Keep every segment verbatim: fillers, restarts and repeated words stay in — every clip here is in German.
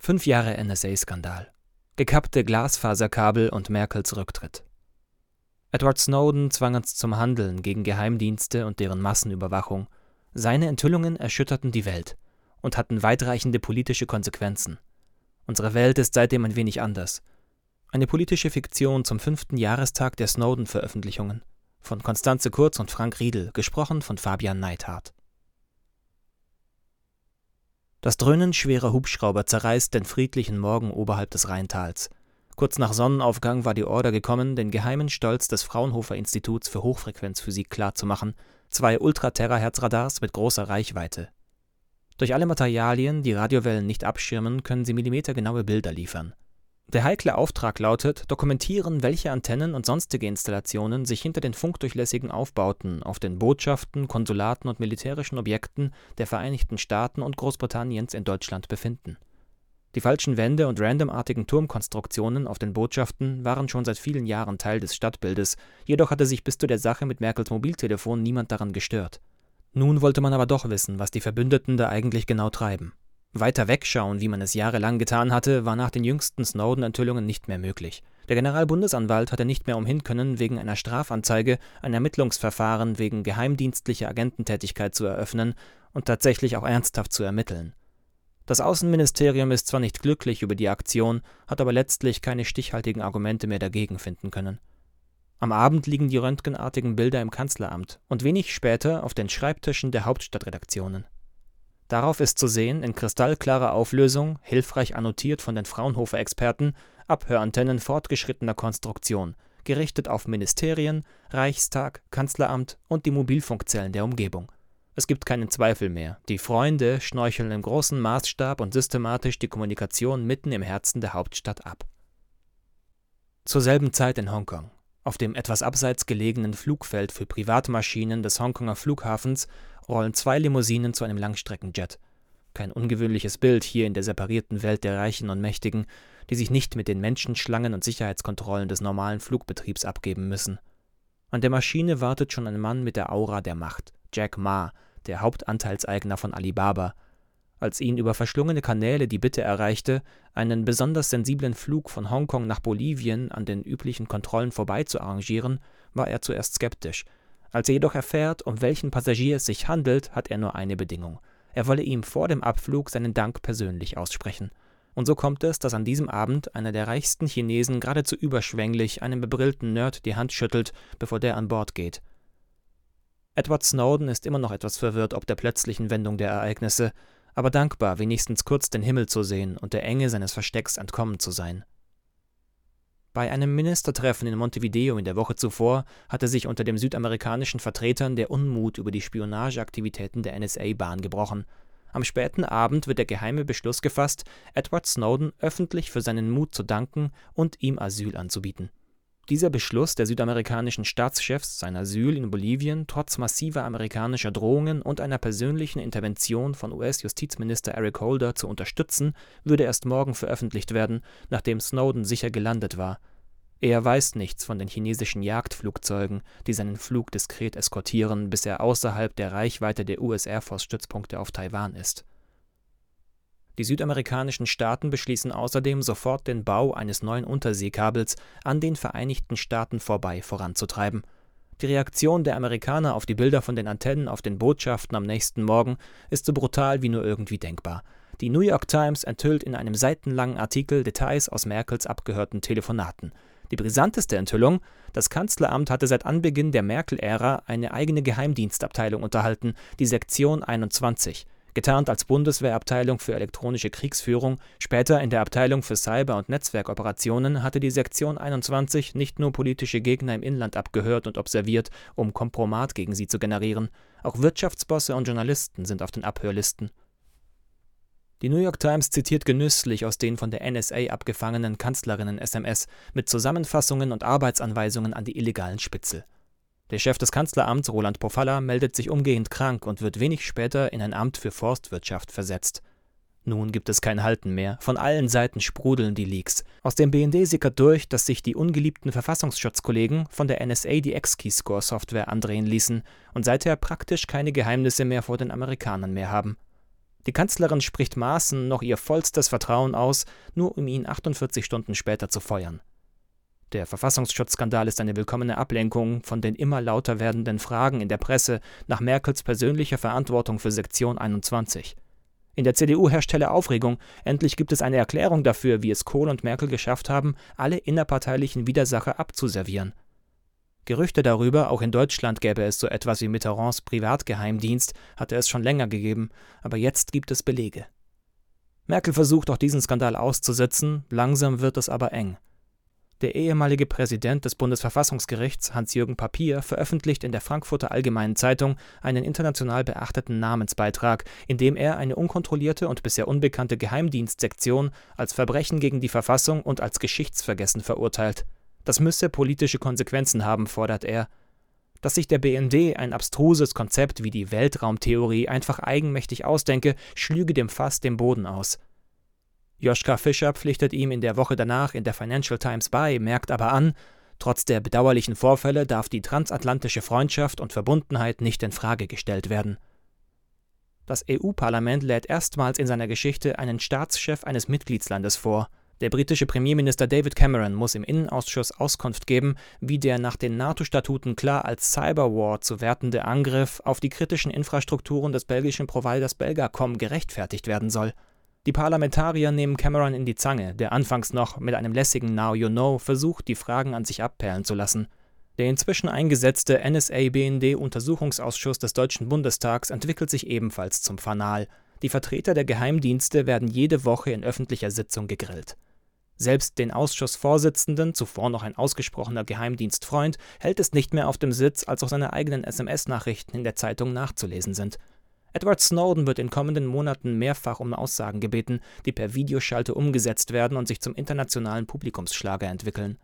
Fünf Jahre N S A-Skandal. Gekappte Glasfaserkabel und Merkels Rücktritt. Edward Snowden zwang uns zum Handeln gegen Geheimdienste und deren Massenüberwachung. Seine Enthüllungen erschütterten die Welt und hatten weitreichende politische Konsequenzen. Unsere Welt ist seitdem ein wenig anders. Eine politische Fiktion zum fünften Jahrestag der Snowden-Veröffentlichungen. Von Constanze Kurz und Frank Riedel, gesprochen von Fabian Neithardt. Das Dröhnen schwerer Hubschrauber zerreißt den friedlichen Morgen oberhalb des Rheintals. Kurz nach Sonnenaufgang war die Order gekommen, den geheimen Stolz des Fraunhofer-Instituts für Hochfrequenzphysik klarzumachen. Zwei Ultra-Terahertz-Radars mit großer Reichweite. Durch alle Materialien, die Radiowellen nicht abschirmen, können sie millimetergenaue Bilder liefern. Der heikle Auftrag lautet, dokumentieren, welche Antennen und sonstige Installationen sich hinter den funkdurchlässigen Aufbauten auf den Botschaften, Konsulaten und militärischen Objekten der Vereinigten Staaten und Großbritanniens in Deutschland befinden. Die falschen Wände und randomartigen Turmkonstruktionen auf den Botschaften waren schon seit vielen Jahren Teil des Stadtbildes, jedoch hatte sich bis zu der Sache mit Merkels Mobiltelefon niemand daran gestört. Nun wollte man aber doch wissen, was die Verbündeten da eigentlich genau treiben. Weiter wegschauen, wie man es jahrelang getan hatte, war nach den jüngsten Snowden-Enthüllungen nicht mehr möglich. Der Generalbundesanwalt hatte nicht mehr umhin können, wegen einer Strafanzeige ein Ermittlungsverfahren wegen geheimdienstlicher Agententätigkeit zu eröffnen und tatsächlich auch ernsthaft zu ermitteln. Das Außenministerium ist zwar nicht glücklich über die Aktion, hat aber letztlich keine stichhaltigen Argumente mehr dagegen finden können. Am Abend liegen die röntgenartigen Bilder im Kanzleramt und wenig später auf den Schreibtischen der Hauptstadtredaktionen. Darauf ist zu sehen, in kristallklarer Auflösung, hilfreich annotiert von den Fraunhofer-Experten, Abhörantennen fortgeschrittener Konstruktion, gerichtet auf Ministerien, Reichstag, Kanzleramt und die Mobilfunkzellen der Umgebung. Es gibt keinen Zweifel mehr, die Freunde schnorcheln im großen Maßstab und systematisch die Kommunikation mitten im Herzen der Hauptstadt ab. Zur selben Zeit in Hongkong. Auf dem etwas abseits gelegenen Flugfeld für Privatmaschinen des Hongkonger Flughafens rollen zwei Limousinen zu einem Langstreckenjet. Kein ungewöhnliches Bild hier in der separierten Welt der Reichen und Mächtigen, die sich nicht mit den Menschenschlangen und Sicherheitskontrollen des normalen Flugbetriebs abgeben müssen. An der Maschine wartet schon ein Mann mit der Aura der Macht, Jack Ma, der Hauptanteilseigner von Alibaba. Als ihn über verschlungene Kanäle die Bitte erreichte, einen besonders sensiblen Flug von Hongkong nach Bolivien an den üblichen Kontrollen vorbei zu arrangieren, war er zuerst skeptisch. Als er jedoch erfährt, um welchen Passagier es sich handelt, hat er nur eine Bedingung. Er wolle ihm vor dem Abflug seinen Dank persönlich aussprechen. Und so kommt es, dass an diesem Abend einer der reichsten Chinesen geradezu überschwänglich einem bebrillten Nerd die Hand schüttelt, bevor der an Bord geht. Edward Snowden ist immer noch etwas verwirrt ob der plötzlichen Wendung der Ereignisse, aber dankbar, wenigstens kurz den Himmel zu sehen und der Enge seines Verstecks entkommen zu sein. Bei einem Ministertreffen in Montevideo in der Woche zuvor hatte sich unter den südamerikanischen Vertretern der Unmut über die Spionageaktivitäten der N S A Bahn gebrochen. Am späten Abend wird der geheime Beschluss gefasst, Edward Snowden öffentlich für seinen Mut zu danken und ihm Asyl anzubieten. Dieser Beschluss der südamerikanischen Staatschefs, sein Asyl in Bolivien trotz massiver amerikanischer Drohungen und einer persönlichen Intervention von U S-Justizminister Eric Holder zu unterstützen, würde erst morgen veröffentlicht werden, nachdem Snowden sicher gelandet war. Er weiß nichts von den chinesischen Jagdflugzeugen, die seinen Flug diskret eskortieren, bis er außerhalb der Reichweite der U S Air Force-Stützpunkte auf Taiwan ist. Die südamerikanischen Staaten beschließen außerdem, sofort den Bau eines neuen Unterseekabels an den Vereinigten Staaten vorbei voranzutreiben. Die Reaktion der Amerikaner auf die Bilder von den Antennen auf den Botschaften am nächsten Morgen ist so brutal wie nur irgendwie denkbar. Die New York Times enthüllt in einem seitenlangen Artikel Details aus Merkels abgehörten Telefonaten. Die brisanteste Enthüllung: Das Kanzleramt hatte seit Anbeginn der Merkel-Ära eine eigene Geheimdienstabteilung unterhalten, die Sektion einundzwanzig. Getarnt als Bundeswehrabteilung für elektronische Kriegsführung, später in der Abteilung für Cyber- und Netzwerkoperationen, hatte die Sektion einundzwanzig nicht nur politische Gegner im Inland abgehört und observiert, um Kompromat gegen sie zu generieren, auch Wirtschaftsbosse und Journalisten sind auf den Abhörlisten. Die New York Times zitiert genüsslich aus den von der N S A abgefangenen Kanzlerinnen-S M S mit Zusammenfassungen und Arbeitsanweisungen an die illegalen Spitzel. Der Chef des Kanzleramts, Roland Pofalla, meldet sich umgehend krank und wird wenig später in ein Amt für Forstwirtschaft versetzt. Nun gibt es kein Halten mehr. Von allen Seiten sprudeln die Leaks. Aus dem B N D sickert durch, dass sich die ungeliebten Verfassungsschutzkollegen von der N S A die X-Keyscore-Software andrehen ließen und seither praktisch keine Geheimnisse mehr vor den Amerikanern mehr haben. Die Kanzlerin spricht Maaßen noch ihr vollstes Vertrauen aus, nur um ihn achtundvierzig Stunden später zu feuern. Der Verfassungsschutzskandal ist eine willkommene Ablenkung von den immer lauter werdenden Fragen in der Presse nach Merkels persönlicher Verantwortung für Sektion einundzwanzig. In der C D U herrscht helle Aufregung. Endlich gibt es eine Erklärung dafür, wie es Kohl und Merkel geschafft haben, alle innerparteilichen Widersacher abzuservieren. Gerüchte darüber, auch in Deutschland gäbe es so etwas wie Mitterrands Privatgeheimdienst, hatte es schon länger gegeben, aber jetzt gibt es Belege. Merkel versucht auch diesen Skandal auszusitzen, langsam wird es aber eng. Der ehemalige Präsident des Bundesverfassungsgerichts, Hans-Jürgen Papier, veröffentlicht in der Frankfurter Allgemeinen Zeitung einen international beachteten Namensbeitrag, in dem er eine unkontrollierte und bisher unbekannte Geheimdienstsektion als Verbrechen gegen die Verfassung und als Geschichtsvergessen verurteilt. Das müsse politische Konsequenzen haben, fordert er. Dass sich der B N D ein abstruses Konzept wie die Weltraumtheorie einfach eigenmächtig ausdenke, schlüge dem Fass den Boden aus. Joschka Fischer pflichtet ihm in der Woche danach in der Financial Times bei, merkt aber an, trotz der bedauerlichen Vorfälle darf die transatlantische Freundschaft und Verbundenheit nicht in Frage gestellt werden. Das E U-Parlament lädt erstmals in seiner Geschichte einen Staatschef eines Mitgliedslandes vor. Der britische Premierminister David Cameron muss im Innenausschuss Auskunft geben, wie der nach den NATO-Statuten klar als Cyberwar zu wertende Angriff auf die kritischen Infrastrukturen des belgischen Providers Belgacom gerechtfertigt werden soll. Die Parlamentarier nehmen Cameron in die Zange, der anfangs noch mit einem lässigen Now you know versucht, die Fragen an sich abperlen zu lassen. Der inzwischen eingesetzte N S A-B N D-Untersuchungsausschuss des Deutschen Bundestags entwickelt sich ebenfalls zum Fanal. Die Vertreter der Geheimdienste werden jede Woche in öffentlicher Sitzung gegrillt. Selbst den Ausschussvorsitzenden, zuvor noch ein ausgesprochener Geheimdienstfreund, hält es nicht mehr auf dem Sitz, als auch seine eigenen S M S-Nachrichten in der Zeitung nachzulesen sind. Edward Snowden wird in kommenden Monaten mehrfach um Aussagen gebeten, die per Videoschalte umgesetzt werden und sich zum internationalen Publikumsschlager entwickeln.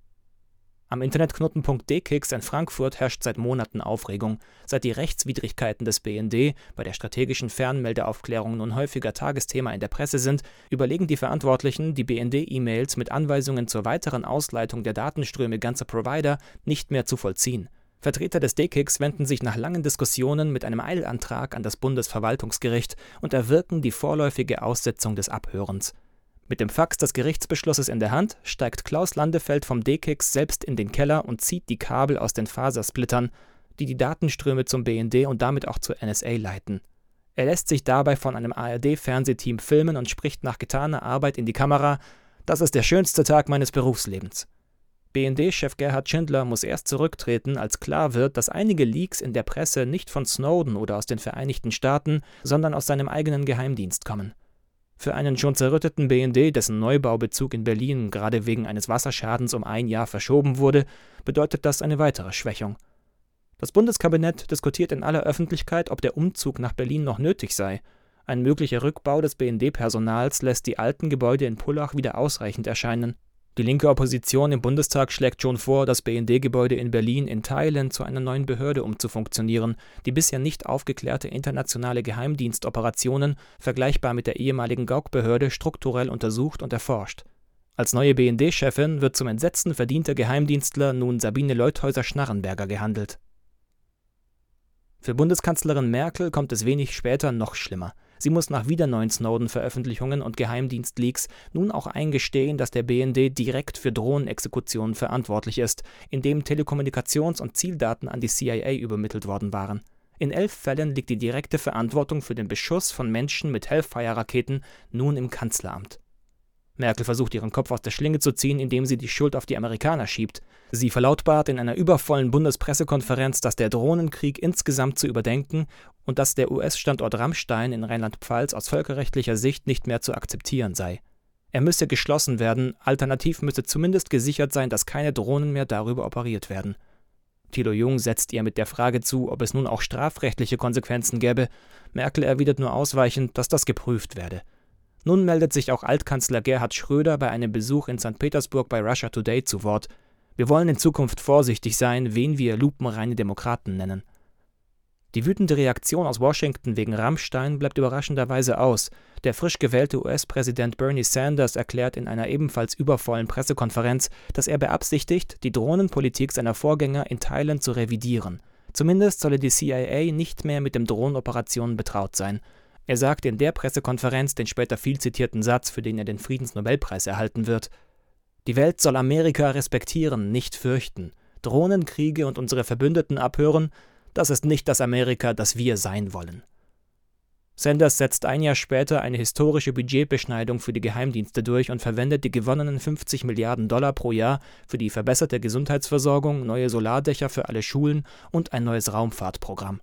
Am Internetknotenpunkt D K I X in Frankfurt herrscht seit Monaten Aufregung. Seit die Rechtswidrigkeiten des B N D bei der strategischen Fernmeldeaufklärung nun häufiger Tagesthema in der Presse sind, überlegen die Verantwortlichen, die B N D-E-Mails mit Anweisungen zur weiteren Ausleitung der Datenströme ganzer Provider nicht mehr zu vollziehen. Vertreter des D K I X wenden sich nach langen Diskussionen mit einem Eilantrag an das Bundesverwaltungsgericht und erwirken die vorläufige Aussetzung des Abhörens. Mit dem Fax des Gerichtsbeschlusses in der Hand steigt Klaus Landefeld vom D K I X selbst in den Keller und zieht die Kabel aus den Fasersplittern, die die Datenströme zum B N D und damit auch zur N S A leiten. Er lässt sich dabei von einem A R D-Fernsehteam filmen und spricht nach getaner Arbeit in die Kamera: „Das ist der schönste Tag meines Berufslebens." B N D-Chef Gerhard Schindler muss erst zurücktreten, als klar wird, dass einige Leaks in der Presse nicht von Snowden oder aus den Vereinigten Staaten, sondern aus seinem eigenen Geheimdienst kommen. Für einen schon zerrütteten B N D, dessen Neubaubezug in Berlin gerade wegen eines Wasserschadens um ein Jahr verschoben wurde, bedeutet das eine weitere Schwächung. Das Bundeskabinett diskutiert in aller Öffentlichkeit, ob der Umzug nach Berlin noch nötig sei. Ein möglicher Rückbau des B N D-Personals lässt die alten Gebäude in Pullach wieder ausreichend erscheinen. Die linke Opposition im Bundestag schlägt schon vor, das B N D-Gebäude in Berlin in Teilen zu einer neuen Behörde umzufunktionieren, die bisher nicht aufgeklärte internationale Geheimdienstoperationen, vergleichbar mit der ehemaligen Gauk-Behörde, strukturell untersucht und erforscht. Als neue B N D-Chefin wird zum Entsetzen verdienter Geheimdienstler nun Sabine Leutheusser-Schnarrenberger gehandelt. Für Bundeskanzlerin Merkel kommt es wenig später noch schlimmer. Sie muss nach wieder neuen Snowden-Veröffentlichungen und Geheimdienstleaks nun auch eingestehen, dass der B N D direkt für Drohnenexekutionen verantwortlich ist, indem Telekommunikations- und Zieldaten an die C I A übermittelt worden waren. In elf Fällen liegt die direkte Verantwortung für den Beschuss von Menschen mit Hellfire-Raketen nun im Kanzleramt. Merkel versucht, ihren Kopf aus der Schlinge zu ziehen, indem sie die Schuld auf die Amerikaner schiebt. Sie verlautbart in einer übervollen Bundespressekonferenz, dass der Drohnenkrieg insgesamt zu überdenken und dass der U S-Standort Ramstein in Rheinland-Pfalz aus völkerrechtlicher Sicht nicht mehr zu akzeptieren sei. Er müsse geschlossen werden, alternativ müsse zumindest gesichert sein, dass keine Drohnen mehr darüber operiert werden. Thilo Jung setzt ihr mit der Frage zu, ob es nun auch strafrechtliche Konsequenzen gäbe. Merkel erwidert nur ausweichend, dass das geprüft werde. Nun meldet sich auch Altkanzler Gerhard Schröder bei einem Besuch in Sankt Petersburg bei Russia Today zu Wort. Wir wollen in Zukunft vorsichtig sein, wen wir lupenreine Demokraten nennen. Die wütende Reaktion aus Washington wegen Ramstein bleibt überraschenderweise aus. Der frisch gewählte U S-Präsident Bernie Sanders erklärt in einer ebenfalls übervollen Pressekonferenz, dass er beabsichtigt, die Drohnenpolitik seiner Vorgänger in Teilen zu revidieren. Zumindest solle die C I A nicht mehr mit den Drohnenoperationen betraut sein. Er sagte in der Pressekonferenz den später viel zitierten Satz, für den er den Friedensnobelpreis erhalten wird: Die Welt soll Amerika respektieren, nicht fürchten. Drohnenkriege und unsere Verbündeten abhören, das ist nicht das Amerika, das wir sein wollen. Sanders setzt ein Jahr später eine historische Budgetbeschneidung für die Geheimdienste durch und verwendet die gewonnenen fünfzig Milliarden Dollar pro Jahr für die verbesserte Gesundheitsversorgung, neue Solardächer für alle Schulen und ein neues Raumfahrtprogramm.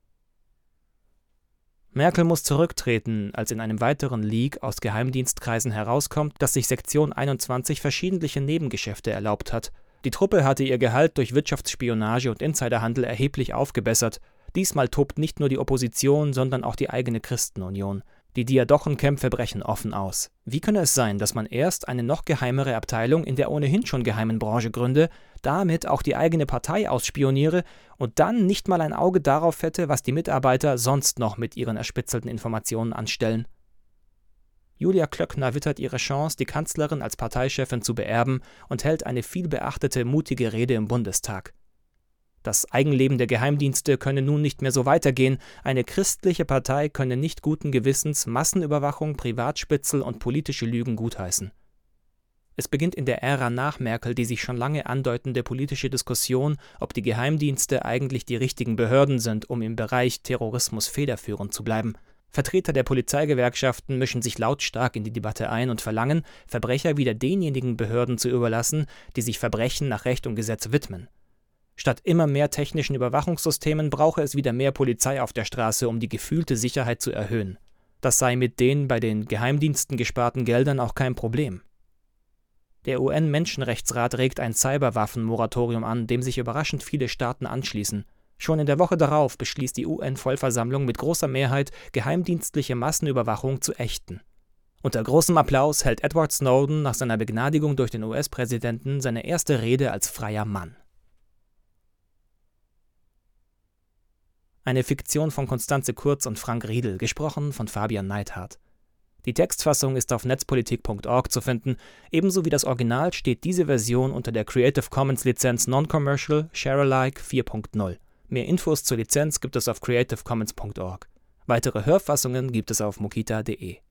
Merkel muss zurücktreten, als in einem weiteren Leak aus Geheimdienstkreisen herauskommt, dass sich Sektion einundzwanzig verschiedentliche Nebengeschäfte erlaubt hat. Die Truppe hatte ihr Gehalt durch Wirtschaftsspionage und Insiderhandel erheblich aufgebessert. Diesmal tobt nicht nur die Opposition, sondern auch die eigene Christenunion. Die Diadochenkämpfe brechen offen aus. Wie könne es sein, dass man erst eine noch geheimere Abteilung in der ohnehin schon geheimen Branche gründe, damit auch die eigene Partei ausspioniere und dann nicht mal ein Auge darauf hätte, was die Mitarbeiter sonst noch mit ihren erspitzelten Informationen anstellen? Julia Klöckner wittert ihre Chance, die Kanzlerin als Parteichefin zu beerben und hält eine vielbeachtete, mutige Rede im Bundestag. Das Eigenleben der Geheimdienste könne nun nicht mehr so weitergehen. Eine christliche Partei könne nicht guten Gewissens Massenüberwachung, Privatspitzel und politische Lügen gutheißen. Es beginnt in der Ära nach Merkel die sich schon lange andeutende politische Diskussion, ob die Geheimdienste eigentlich die richtigen Behörden sind, um im Bereich Terrorismus federführend zu bleiben. Vertreter der Polizeigewerkschaften mischen sich lautstark in die Debatte ein und verlangen, Verbrecher wieder denjenigen Behörden zu überlassen, die sich Verbrechen nach Recht und Gesetz widmen. Statt immer mehr technischen Überwachungssystemen brauche es wieder mehr Polizei auf der Straße, um die gefühlte Sicherheit zu erhöhen. Das sei mit den bei den Geheimdiensten gesparten Geldern auch kein Problem. Der U N-Menschenrechtsrat regt ein Cyberwaffenmoratorium an, dem sich überraschend viele Staaten anschließen. Schon in der Woche darauf beschließt die U N-Vollversammlung mit großer Mehrheit, geheimdienstliche Massenüberwachung zu ächten. Unter großem Applaus hält Edward Snowden nach seiner Begnadigung durch den U S-Präsidenten seine erste Rede als freier Mann. Eine Fiktion von Constanze Kurz und Frank Riedel, gesprochen von Fabian Neidhardt. Die Textfassung ist auf netzpolitik punkt org zu finden, ebenso wie das Original steht diese Version unter der Creative Commons Lizenz Non-Commercial Share-alike vier punkt null. Mehr Infos zur Lizenz gibt es auf creative commons punkt org. Weitere Hörfassungen gibt es auf mokita punkt de.